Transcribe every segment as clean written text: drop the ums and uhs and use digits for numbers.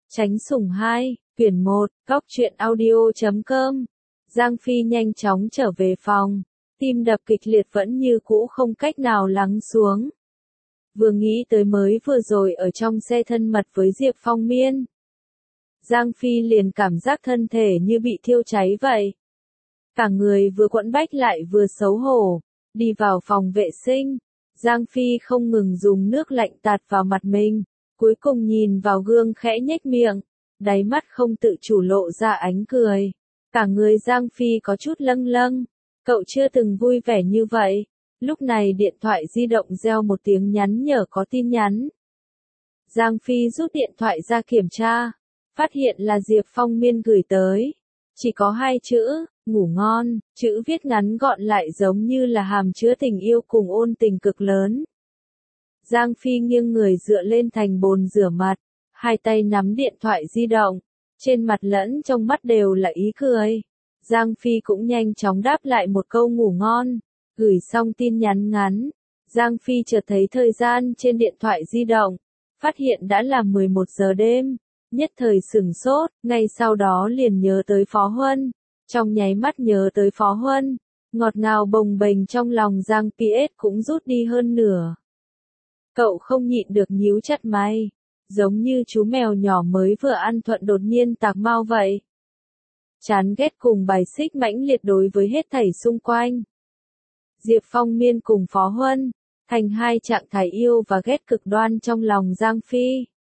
Tránh sủng 2, quyển 1, góc truyện audio.com. Giang Phi nhanh chóng trở về phòng, tim đập kịch liệt vẫn như cũ không cách nào lắng xuống. Vừa nghĩ tới mới vừa rồi ở trong xe thân mật với Diệp Phong Miên, Giang Phi liền cảm giác thân thể như bị thiêu cháy vậy. Cả người vừa quẫn bách lại vừa xấu hổ, đi vào phòng vệ sinh, Giang Phi không ngừng dùng nước lạnh tạt vào mặt mình, cuối cùng nhìn vào gương khẽ nhếch miệng, đáy mắt không tự chủ lộ ra ánh cười. Cả người Giang Phi có chút lâng lâng, cậu chưa từng vui vẻ như vậy. Lúc này điện thoại di động reo một tiếng nhắn nhở có tin nhắn. Giang Phi rút điện thoại ra kiểm tra, phát hiện là Diệp Phong Miên gửi tới. Chỉ có 2 chữ, ngủ ngon, chữ viết ngắn gọn lại giống như là hàm chứa tình yêu cùng ôn tình cực lớn. Giang Phi nghiêng người dựa lên thành bồn rửa mặt, hai tay nắm điện thoại di động, trên mặt lẫn trong mắt đều là ý cười. Giang Phi cũng nhanh chóng đáp lại một câu ngủ ngon, gửi xong tin nhắn ngắn. Giang Phi chợt thấy thời gian trên điện thoại di động, phát hiện đã là 11 giờ đêm, nhất thời sửng sốt, ngay sau đó liền nhớ tới Phó Huân. Trong nháy mắt nhớ tới Phó Huân, ngọt ngào bồng bềnh trong lòng Giang PS cũng rút đi hơn nửa. Cậu không nhịn được nhíu chặt mày, giống như chú mèo nhỏ mới vừa ăn thuận đột nhiên tạc mau vậy. Chán ghét cùng bài xích mãnh liệt đối với hết thảy xung quanh. Diệp Phong Miên cùng Phó Huân, thành hai trạng thái yêu và ghét cực đoan trong lòng Giang Phi.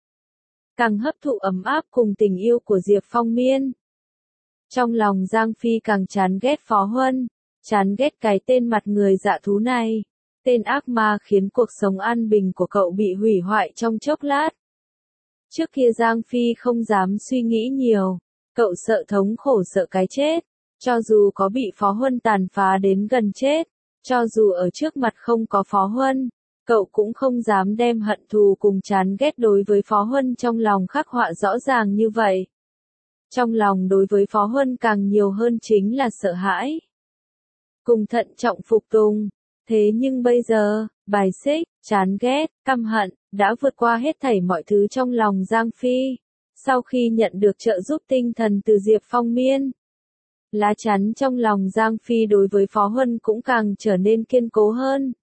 Càng hấp thụ ấm áp cùng tình yêu của Diệp Phong Miên. Trong lòng Giang Phi càng chán ghét Phó Huân, chán ghét cái tên mặt người dạ thú này. Tên ác ma khiến cuộc sống an bình của cậu bị hủy hoại trong chốc lát. Trước kia Giang Phi không dám suy nghĩ nhiều, cậu sợ thống khổ sợ cái chết, cho dù có bị Phó Huân tàn phá đến gần chết, cho dù ở trước mặt không có Phó Huân, cậu cũng không dám đem hận thù cùng chán ghét đối với Phó Huân trong lòng khắc họa rõ ràng như vậy. Trong lòng đối với Phó Huân càng nhiều hơn chính là sợ hãi, cùng thận trọng phục tùng. Thế nhưng bây giờ, bài xích, chán ghét, căm hận, đã vượt qua hết thảy mọi thứ trong lòng Giang Phi. Sau khi nhận được trợ giúp tinh thần từ Diệp Phong Miên, lá chắn trong lòng Giang Phi đối với Phó Huân cũng càng trở nên kiên cố hơn.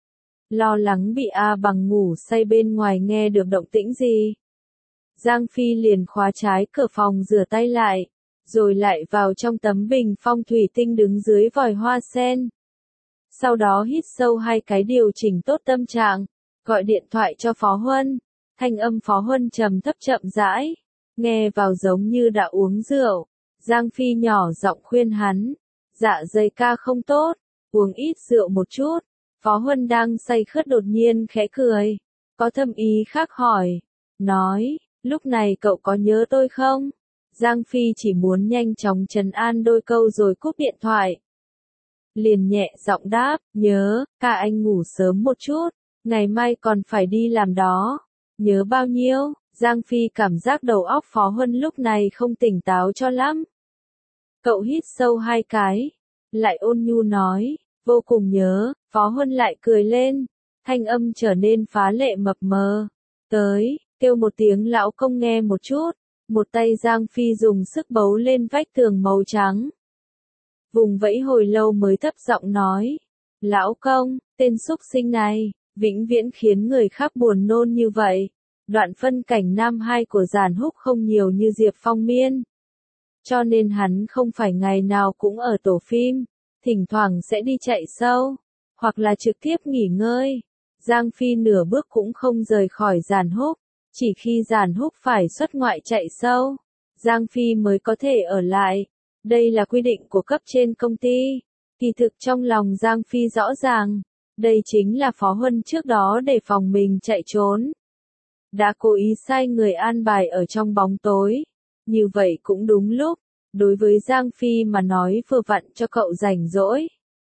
Lo lắng bị A Bằng ngủ say bên ngoài nghe được động tĩnh gì, Giang Phi liền khóa trái cửa phòng rửa tay lại, rồi lại vào trong tấm bình phong thủy tinh đứng dưới vòi hoa sen. Sau đó hít sâu 2 cái điều chỉnh tốt tâm trạng, gọi điện thoại cho Phó Huân. Thanh âm Phó Huân trầm thấp chậm rãi, nghe vào giống như đã uống rượu. Giang Phi nhỏ giọng khuyên hắn, dạ dày ca không tốt, uống ít rượu một chút. Phó Huân đang say khướt đột nhiên khẽ cười, có thâm ý khác hỏi, nói, lúc này cậu có nhớ tôi không? Giang Phi chỉ muốn nhanh chóng trấn an đôi câu rồi cúp điện thoại. Liền nhẹ giọng đáp, nhớ, ca anh ngủ sớm một chút, ngày mai còn phải đi làm đó. Nhớ bao nhiêu? Giang Phi cảm giác đầu óc Phó Huân lúc này không tỉnh táo cho lắm. Cậu hít sâu 2 cái, lại ôn nhu nói, vô cùng nhớ. Phó Huân lại cười lên, thanh âm trở nên phá lệ mập mờ. Tới, kêu một tiếng lão công nghe một chút, một tay Giang Phi dùng sức bấu lên vách tường màu trắng. Vùng vẫy hồi lâu mới thấp giọng nói, lão công, tên xúc sinh này, vĩnh viễn khiến người khác buồn nôn như vậy. Đoạn phân cảnh nam 2 của Giản Húc không nhiều như Diệp Phong Miên, cho nên hắn không phải ngày nào cũng ở tổ phim, thỉnh thoảng sẽ đi chạy show, hoặc là trực tiếp nghỉ ngơi. Giang Phi nửa bước cũng không rời khỏi Giản Húc, chỉ khi Giản Húc phải xuất ngoại chạy show, Giang Phi mới có thể ở lại. Đây là quy định của cấp trên công ty. Kỳ thực trong lòng Giang Phi rõ ràng, đây chính là Phó Huân trước đó để phòng mình chạy trốn, đã cố ý sai người an bài ở trong bóng tối. Như vậy cũng đúng lúc, đối với Giang Phi mà nói vừa vặn cho cậu rảnh rỗi.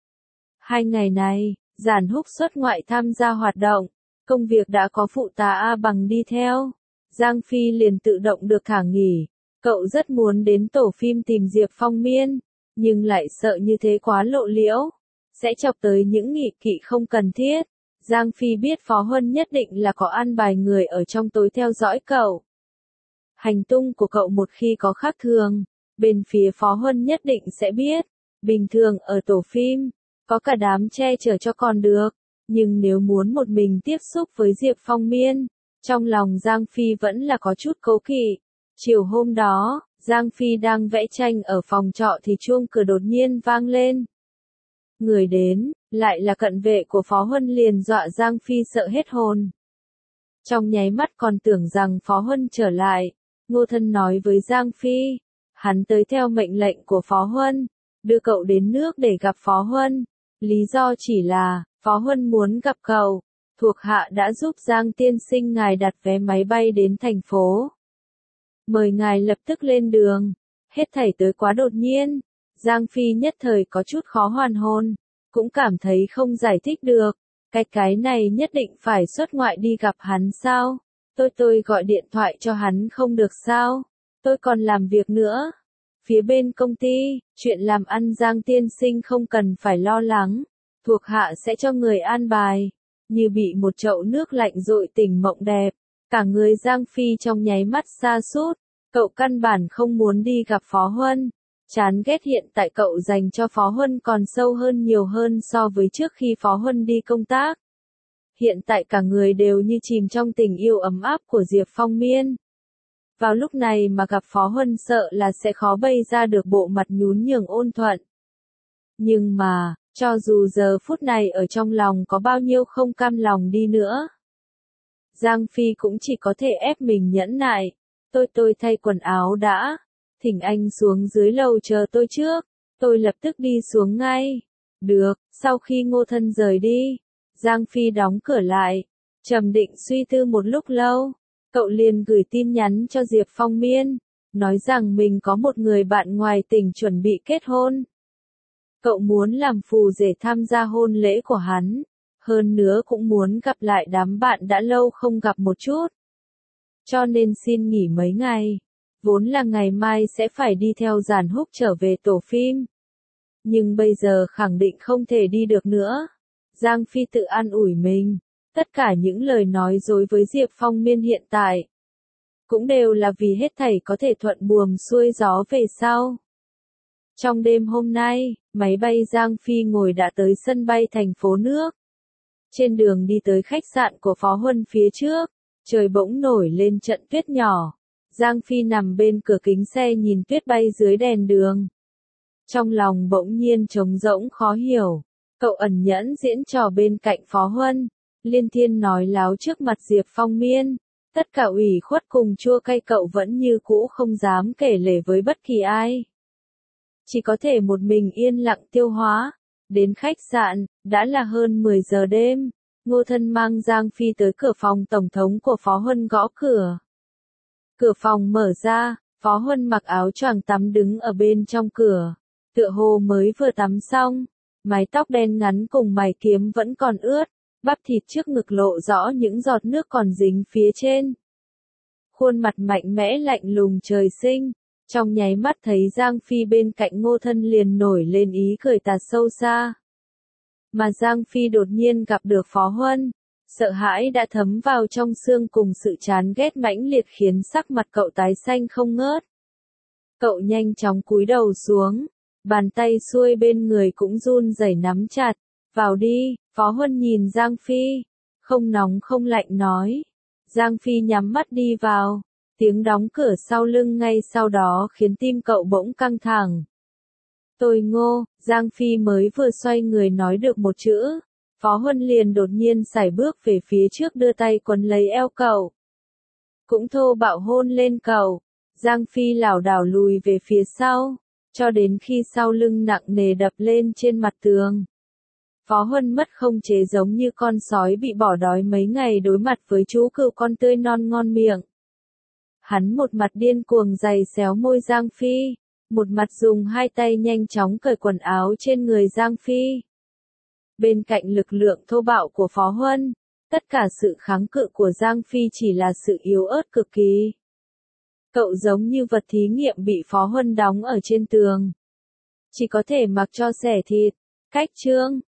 2 ngày này, Giản Húc xuất ngoại tham gia hoạt động, công việc đã có phụ tá A Bằng đi theo. Giang Phi liền tự động được thả nghỉ. Cậu rất muốn đến tổ phim tìm Diệp Phong Miên, nhưng lại sợ như thế quá lộ liễu, sẽ chọc tới những nghị kỵ không cần thiết. Giang Phi biết Phó Huân nhất định là có an bài người ở trong tối theo dõi cậu. Hành tung của cậu một khi có khác thường, bên phía Phó Huân nhất định sẽ biết. Bình thường ở tổ phim, có cả đám che chở cho còn được, nhưng nếu muốn một mình tiếp xúc với Diệp Phong Miên, trong lòng Giang Phi vẫn là có chút cố kỵ. Chiều hôm đó, Giang Phi đang vẽ tranh ở phòng trọ thì chuông cửa đột nhiên vang lên. Người đến, lại là cận vệ của Phó Huân liền dọa Giang Phi sợ hết hồn. Trong nháy mắt còn tưởng rằng Phó Huân trở lại, Ngô Thân nói với Giang Phi, hắn tới theo mệnh lệnh của Phó Huân, đưa cậu đến nước để gặp Phó Huân. Lý do chỉ là, Phó Huân muốn gặp cậu, thuộc hạ đã giúp Giang tiên sinh ngài đặt vé máy bay đến thành phố. Mời ngài lập tức lên đường, hết thảy tới quá đột nhiên. Giang Phi nhất thời có chút khó hoàn hồn, cũng cảm thấy không giải thích được, cái này nhất định phải xuất ngoại đi gặp hắn sao? Tôi gọi điện thoại cho hắn không được sao? Tôi còn làm việc nữa. Phía bên công ty, chuyện làm ăn Giang tiên sinh không cần phải lo lắng, thuộc hạ sẽ cho người an bài. Như bị một chậu nước lạnh dội tỉnh mộng đẹp, cả người Giang Phi trong nháy mắt sa sút, cậu căn bản không muốn đi gặp Phó Huân. Chán ghét hiện tại cậu dành cho Phó Huân còn sâu hơn nhiều hơn so với trước khi Phó Huân đi công tác. Hiện tại cả người đều như chìm trong tình yêu ấm áp của Diệp Phong Miên. Vào lúc này mà gặp Phó Huân sợ là sẽ khó bày ra được bộ mặt nhún nhường ôn thuận. Nhưng mà, cho dù giờ phút này ở trong lòng có bao nhiêu không cam lòng đi nữa, Giang Phi cũng chỉ có thể ép mình nhẫn nại. Tôi thay quần áo đã. Thỉnh anh xuống dưới lầu chờ tôi trước. Tôi lập tức đi xuống ngay. Được, sau khi Ngô Thân rời đi, Giang Phi đóng cửa lại. Trầm định suy tư một lúc lâu, cậu liền gửi tin nhắn cho Diệp Phong Miên, nói rằng mình có một người bạn ngoài tỉnh chuẩn bị kết hôn. Cậu muốn làm phù rể tham gia hôn lễ của hắn, hơn nữa cũng muốn gặp lại đám bạn đã lâu không gặp một chút. Cho nên xin nghỉ mấy ngày, vốn là ngày mai sẽ phải đi theo Giản Húc trở về tổ phim. Nhưng bây giờ khẳng định không thể đi được nữa. Giang Phi tự an ủi mình, tất cả những lời nói dối với Diệp Phong Miên hiện tại, cũng đều là vì hết thảy có thể thuận buồm xuôi gió về sau. Trong đêm hôm nay, máy bay Giang Phi ngồi đã tới sân bay thành phố nước. Trên đường đi tới khách sạn của Phó Huân phía trước, trời bỗng nổi lên trận tuyết nhỏ. Giang Phi nằm bên cửa kính xe nhìn tuyết bay dưới đèn đường. Trong lòng bỗng nhiên trống rỗng khó hiểu. Cậu ẩn nhẫn diễn trò bên cạnh Phó Huân, liên thiên nói láo trước mặt Diệp Phong Miên. Tất cả ủy khuất cùng chua cay cậu vẫn như cũ không dám kể lể với bất kỳ ai. Chỉ có thể một mình yên lặng tiêu hóa. Đến khách sạn, đã là hơn 10 giờ đêm. Ngô Thân mang Giang Phi tới cửa phòng tổng thống của Phó Huân gõ cửa. Cửa phòng mở ra, Phó Huân mặc áo choàng tắm đứng ở bên trong cửa. Tựa hồ mới vừa tắm xong, mái tóc đen ngắn cùng mày kiếm vẫn còn ướt, bắp thịt trước ngực lộ rõ những giọt nước còn dính phía trên. Khuôn mặt mạnh mẽ lạnh lùng trời sinh, trong nháy mắt thấy Giang Phi bên cạnh Ngô Thân liền nổi lên ý cười tà sâu xa. Mà Giang Phi đột nhiên gặp được Phó Huân, sợ hãi đã thấm vào trong xương cùng sự chán ghét mãnh liệt khiến sắc mặt cậu tái xanh không ngớt. Cậu nhanh chóng cúi đầu xuống, bàn tay xuôi bên người cũng run rẩy nắm chặt. Vào đi, Phó Huân nhìn Giang Phi, không nóng không lạnh nói. Giang Phi nhắm mắt đi vào, tiếng đóng cửa sau lưng ngay sau đó khiến tim cậu bỗng căng thẳng. Tôi Ngô, Giang Phi mới vừa xoay người nói được một chữ, Phó Huân liền đột nhiên sải bước về phía trước đưa tay quấn lấy eo cậu. Cũng thô bạo hôn lên cậu, Giang Phi lảo đảo lùi về phía sau, cho đến khi sau lưng nặng nề đập lên trên mặt tường. Phó Huân mất không chế giống như con sói bị bỏ đói mấy ngày đối mặt với chú cừu con tươi non ngon miệng. Hắn một mặt điên cuồng giày xéo môi Giang Phi, một mặt dùng hai tay nhanh chóng cởi quần áo trên người Giang Phi. Bên cạnh lực lượng thô bạo của Phó Huân, tất cả sự kháng cự của Giang Phi chỉ là sự yếu ớt cực kỳ. Cậu giống như vật thí nghiệm bị Phó Huân đóng ở trên tường. Chỉ có thể mặc cho xẻ thịt. Cách chương